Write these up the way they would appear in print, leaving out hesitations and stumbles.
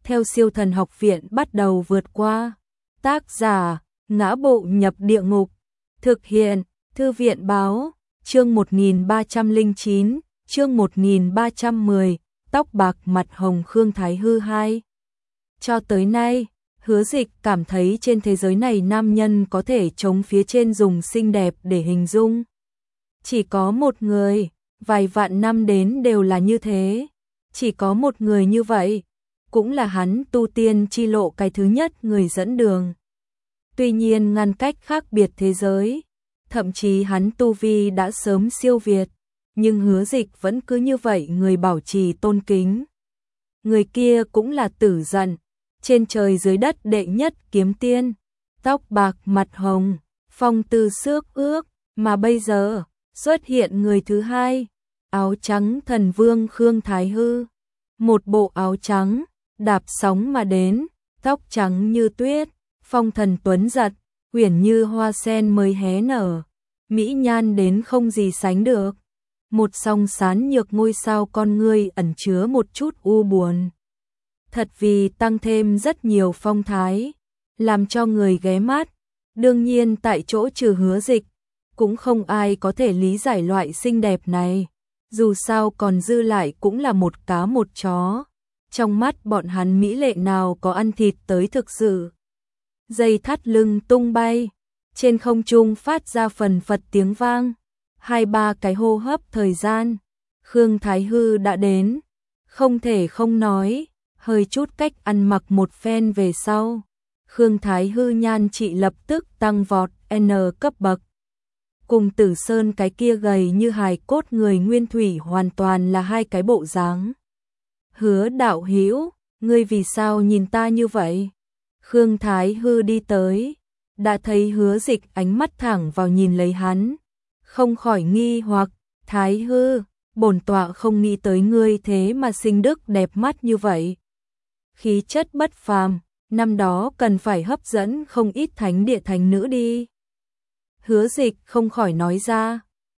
theo Siêu Thần Học Viện bắt đầu vượt qua. Tác giả: Ngã Bộ Nhập Địa Ngục. Thực hiện: Thư viện báo. Chương 1309, chương 1310, tóc bạc mặt hồng Khương Thái Hư 2. Cho tới nay, Hứa Dịch cảm thấy trên thế giới này nam nhân có thể chống phía trên dùng xinh đẹp để hình dung. Chỉ có một người, vài vạn năm đến đều là như thế. Chỉ có một người như vậy, cũng là hắn tu tiên chi lộ cái thứ nhất người dẫn đường. Tuy nhiên ngăn cách khác biệt thế giới, thậm chí hắn tu vi đã sớm siêu việt, nhưng Hứa Dịch vẫn cứ như vậy người bảo trì tôn kính. Người kia cũng là Tử Dận, trên trời dưới đất đệ nhất kiếm tiên, tóc bạc mặt hồng, phong tư xước ước, mà bây giờ xuất hiện người thứ hai, áo trắng thần vương Khương Thái Hư. Một bộ áo trắng, đạp sóng mà đến, tóc trắng như tuyết, phong thần tuấn giật, uyển như hoa sen mới hé nở, mỹ nhan đến không gì sánh được. Một song sán nhược ngôi sao con ngươi ẩn chứa một chút u buồn. Thật vì tăng thêm rất nhiều phong thái, làm cho người ghé mắt. Đương nhiên tại chỗ trừ Hứa Dịch, cũng không ai có thể lý giải loại xinh đẹp này. Dù sao còn dư lại cũng là một cá một chó. Trong mắt bọn hắn mỹ lệ nào có ăn thịt tới thực sự. Dây thắt lưng tung bay, trên không trung phát ra phần phật tiếng vang. 2-3 cái hô hấp thời gian, Khương Thái Hư đã đến. Không thể không nói, hơi chút cách ăn mặc một phen về sau, Khương Thái Hư nhan trị lập tức tăng vọt N cấp bậc. Cùng Tử Sơn cái kia gầy như hài cốt người nguyên thủy hoàn toàn là hai cái bộ dáng. Hứa đạo hữu, ngươi vì sao nhìn ta như vậy? Khương Thái Hư đi tới, đã thấy Hứa Dịch ánh mắt thẳng vào nhìn lấy hắn, không khỏi nghi hoặc. Thái Hư, bổn tọa không nghĩ tới ngươi thế mà sinh đức đẹp mắt như vậy. Khí chất bất phàm, năm đó cần phải hấp dẫn không ít thánh địa thánh nữ đi. Hứa Dịch không khỏi nói ra.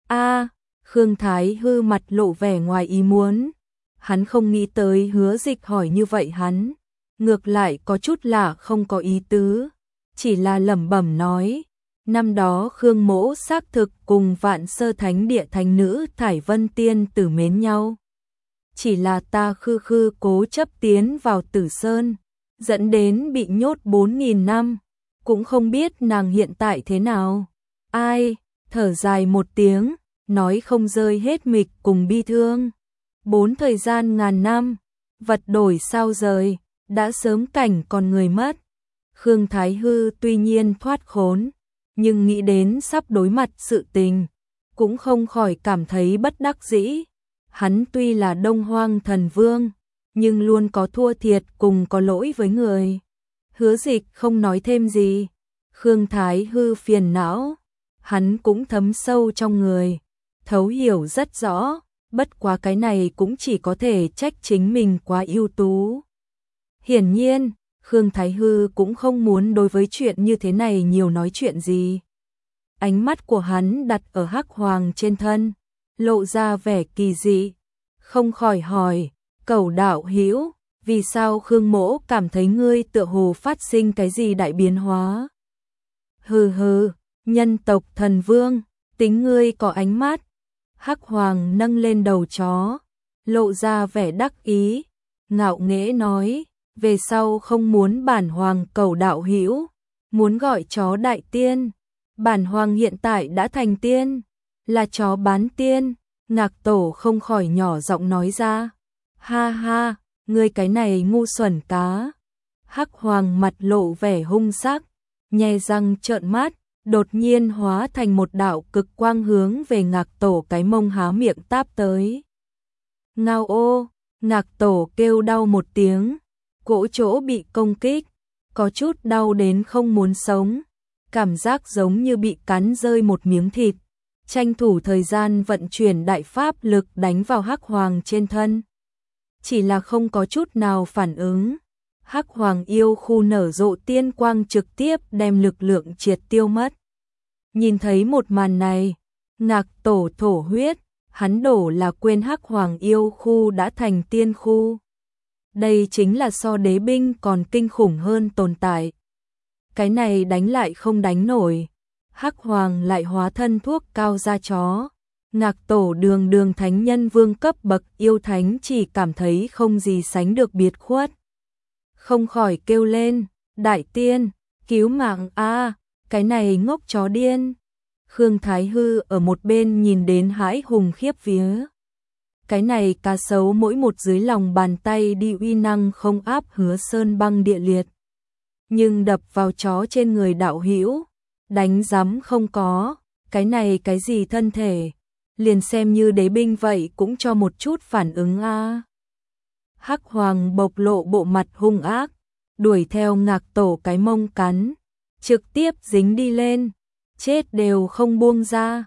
Khương Thái Hư mặt lộ vẻ ngoài ý muốn. Hắn không nghĩ tới Hứa Dịch hỏi như vậy hắn. Ngược lại có chút lạ không có ý tứ. Chỉ là lẩm bẩm nói. Năm đó Khương mỗ xác thực cùng Vạn Sơ Thánh Địa thánh nữ Thải Vân Tiên tử mến nhau. Chỉ là ta khư cố chấp tiến vào Tử Sơn, dẫn đến bị nhốt 4.000 năm. Cũng không biết nàng hiện tại thế nào. Ai, thở dài một tiếng, nói không rơi hết mịch cùng bi thương. 4 thời gian ngàn năm, vật đổi sao rời, đã sớm cảnh còn người mất. Khương Thái Hư tuy nhiên thoát khốn, nhưng nghĩ đến sắp đối mặt sự tình, cũng không khỏi cảm thấy bất đắc dĩ. Hắn tuy là Đông Hoang thần vương, nhưng luôn có thua thiệt cùng có lỗi với người. Hứa Dịch không nói thêm gì. Khương Thái Hư phiền não, hắn cũng thấm sâu trong người, thấu hiểu rất rõ, bất quá cái này cũng chỉ có thể trách chính mình quá ưu tú. Hiển nhiên, Khương Thái Hư cũng không muốn đối với chuyện như thế này nhiều nói chuyện gì. Ánh mắt của hắn đặt ở Hắc Hoàng trên thân, lộ ra vẻ kỳ dị, không khỏi hỏi, Cẩu đạo hữu, vì sao Khương mỗ cảm thấy ngươi tựa hồ phát sinh cái gì đại biến hóa? Hừ, nhân tộc thần vương, tính ngươi có ánh mắt. Hắc Hoàng nâng lên đầu chó, lộ ra vẻ đắc ý, ngạo nghễ nói, về sau không muốn bản hoàng Cẩu đạo hữu, muốn gọi chó đại tiên. Bản hoàng hiện tại đã thành tiên, là chó bán tiên. Ngạc Tổ không khỏi nhỏ giọng nói ra. Ha, ngươi cái này ngu xuẩn cá. Hắc Hoàng mặt lộ vẻ hung sắc, nhe răng trợn mắt, đột nhiên hóa thành một đạo cực quang hướng về Ngạc Tổ cái mông há miệng táp tới. Ngao ô, Ngạc Tổ kêu đau một tiếng, cổ chỗ bị công kích, có chút đau đến không muốn sống, cảm giác giống như bị cắn rơi một miếng thịt. Tranh thủ thời gian vận chuyển đại pháp lực đánh vào Hắc Hoàng trên thân. Chỉ là không có chút nào phản ứng. Hắc Hoàng yêu khu nở rộ tiên quang trực tiếp đem lực lượng triệt tiêu mất. Nhìn thấy một màn này, Ngạc Tổ thổ huyết, hắn đổ là quên Hắc Hoàng yêu khu đã thành tiên khu. Đây chính là so đế binh còn kinh khủng hơn tồn tại. Cái này đánh lại không đánh nổi. Hắc Hoàng lại hóa thân thuốc cao da chó. Ngạc Tổ đường đường thánh nhân vương cấp bậc yêu thánh chỉ cảm thấy không gì sánh được biệt khuất. Không khỏi kêu lên, đại tiên, cứu mạng a, cái này ngốc chó điên. Khương Thái Hư ở một bên nhìn đến hãi hùng khiếp vía. Cái này cá sấu mỗi một dưới lòng bàn tay đi uy năng không áp Hứa sơn băng địa liệt. Nhưng đập vào chó trên người đạo hữu, đánh rắm không có, cái này cái gì thân thể, liền xem như đế binh vậy cũng cho một chút phản ứng a. Hắc Hoàng bộc lộ bộ mặt hung ác, đuổi theo Ngạc Tổ cái mông cắn, trực tiếp dính đi lên, chết đều không buông ra.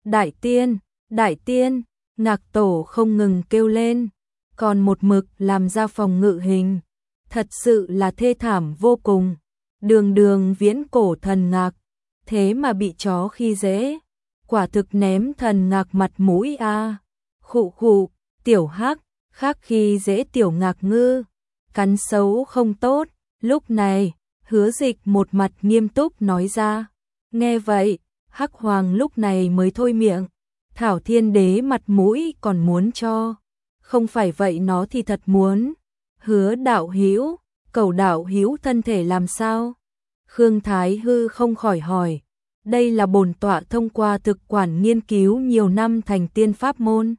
Đại tiên, Ngạc Tổ không ngừng kêu lên, còn một mực làm ra phòng ngự hình, thật sự là thê thảm vô cùng. Đường đường viễn cổ thần Ngạc, thế mà bị chó khi dễ, quả thực ném thần Ngạc mặt mũi a. Khụ khụ, tiểu Hắc, khác khi dễ tiểu Ngạc ngư, cắn xấu không tốt. Lúc này, Hứa Dịch một mặt nghiêm túc nói ra. Nghe vậy, Hắc Hoàng lúc này mới thôi miệng. Thảo Thiên Đế mặt mũi còn muốn cho, không phải vậy nó thì thật muốn. Hứa đạo hữu, Cẩu đạo hữu thân thể làm sao? Khương Thái Hư không khỏi hỏi. Đây là bổn tọa thông qua thực quản nghiên cứu nhiều năm thành tiên pháp môn.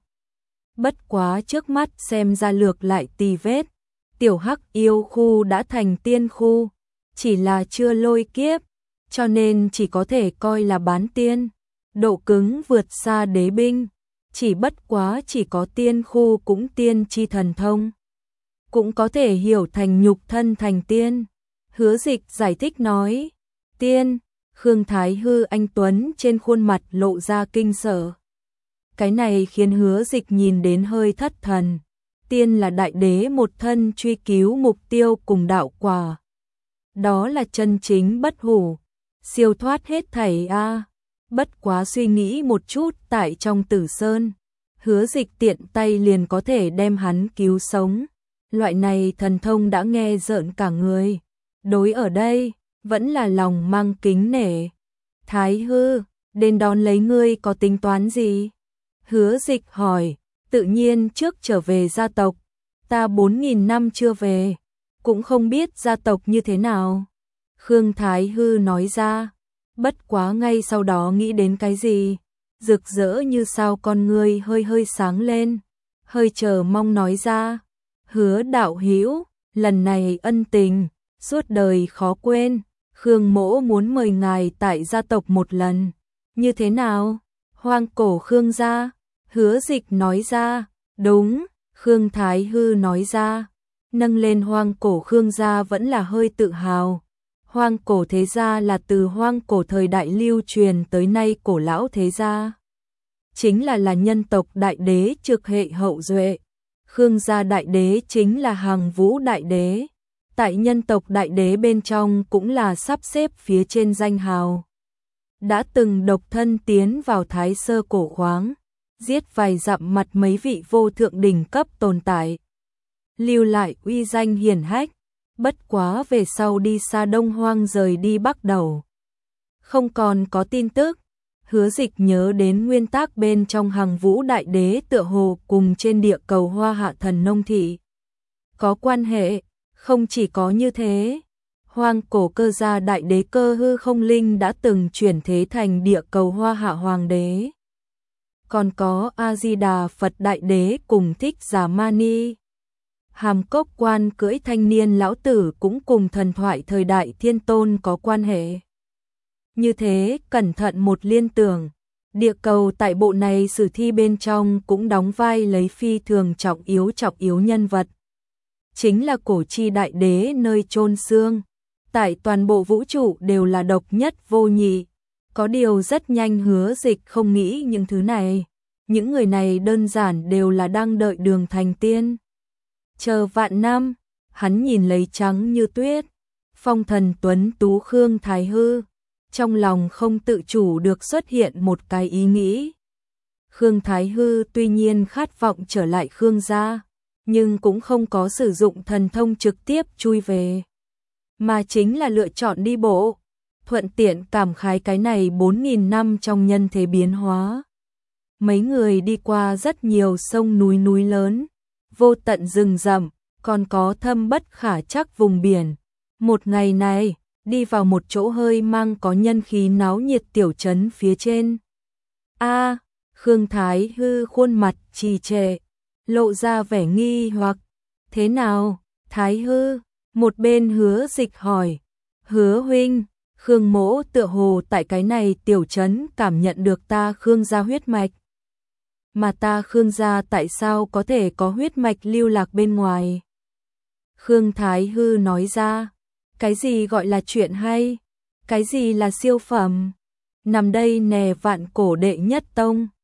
Bất quá trước mắt xem ra lược lại tì vết. Tiểu Hắc yêu khu đã thành tiên khu, chỉ là chưa lôi kiếp, cho nên chỉ có thể coi là bán tiên. Độ cứng vượt xa đế binh, chỉ bất quá chỉ có tiên khu cũng tiên chi thần thông. Cũng có thể hiểu thành nhục thân thành tiên. Hứa Dịch giải thích nói. Tiên, Khương Thái Hư anh tuấn trên khuôn mặt lộ ra kinh sợ. Cái này khiến Hứa Dịch nhìn đến hơi thất thần. Tiên là đại đế một thân truy cứu mục tiêu cùng đạo quả. Đó là chân chính bất hủ, siêu thoát hết thảy a. Bất quá suy nghĩ một chút tại trong Tử Sơn, Hứa Dịch tiện tay liền có thể đem hắn cứu sống. Loại này thần thông đã nghe rợn cả người. Đối ở đây, vẫn là lòng mang kính nể. Thái Hư, đến đón lấy ngươi có tính toán gì? Hứa Dịch hỏi, tự nhiên trước trở về gia tộc. Ta 4.000 năm chưa về, cũng không biết gia tộc như thế nào. Khương Thái Hư nói ra, bất quá ngay sau đó nghĩ đến cái gì, rực rỡ như sao con ngươi hơi hơi sáng lên, hơi chờ mong nói ra. Hứa đạo hữu, lần này ân tình, suốt đời khó quên, Khương mỗ muốn mời ngài tại gia tộc một lần. Như thế nào? Hoang cổ Khương gia? Hứa Dịch nói ra. Đúng, Khương Thái Hư nói ra. Nâng lên hoang cổ Khương gia vẫn là hơi tự hào. Hoang cổ thế gia là từ hoang cổ thời đại lưu truyền tới nay cổ lão thế gia. Chính là nhân tộc đại đế trực hệ hậu duệ. Khương gia đại đế chính là Hàng Vũ đại đế. Tại nhân tộc đại đế bên trong cũng là sắp xếp phía trên danh hào. Đã từng độc thân tiến vào Thái Sơ cổ khoáng, giết vài dặm mặt mấy vị vô thượng đỉnh cấp tồn tại. Lưu lại uy danh hiển hách, bất quá về sau đi xa Đông Hoang rời đi Bắc Đầu. Không còn có tin tức. Hứa Dịch nhớ đến nguyên tắc bên trong Hàng Vũ đại đế tựa hồ cùng trên địa cầu Hoa Hạ thần nông thị có quan hệ. Không chỉ có như thế, hoang cổ Cơ gia đại đế Cơ Hư Không Linh đã từng chuyển thế thành địa cầu Hoa Hạ hoàng đế. Còn có A Di Đà Phật đại đế cùng Thích Giả Mani. Hàm Cốc Quan cưỡi thanh niên lão tử cũng cùng thần thoại thời đại Thiên Tôn có quan hệ. Như thế, cẩn thận một liên tưởng, địa cầu tại bộ này sử thi bên trong cũng đóng vai lấy phi thường trọng yếu nhân vật. Chính là cổ chi đại đế nơi chôn xương, tại toàn bộ vũ trụ đều là độc nhất vô nhị. Có điều rất nhanh Hứa Dịch không nghĩ những thứ này, những người này đơn giản đều là đang đợi đường thành tiên. Chờ vạn năm, hắn nhìn lấy trắng như tuyết, phong thần tuấn tú Khương Thái Hư, trong lòng không tự chủ được xuất hiện một cái ý nghĩ. Khương Thái Hư tuy nhiên khát vọng trở lại Khương gia, nhưng cũng không có sử dụng thần thông trực tiếp chui về, mà chính là lựa chọn đi bộ, thuận tiện cảm khái cái này 4.000 năm trong nhân thế biến hóa. Mấy người đi qua rất nhiều sông núi lớn, vô tận rừng rậm, còn có thâm bất khả trắc vùng biển. Một ngày này, đi vào một chỗ hơi mang có nhân khí náo nhiệt tiểu trấn phía trên. Khương Thái Hư khuôn mặt trì trệ, lộ ra vẻ nghi hoặc. Thế nào, Thái Hư? Một bên Hứa Dịch hỏi. Hứa huynh, Khương mỗ tựa hồ tại cái này tiểu trấn cảm nhận được ta Khương gia huyết mạch. Mà ta Khương gia tại sao có thể có huyết mạch lưu lạc bên ngoài? Khương Thái Hư nói ra, cái gì gọi là chuyện hay? Cái gì là siêu phẩm? Nằm đây nè vạn cổ đệ nhất tông,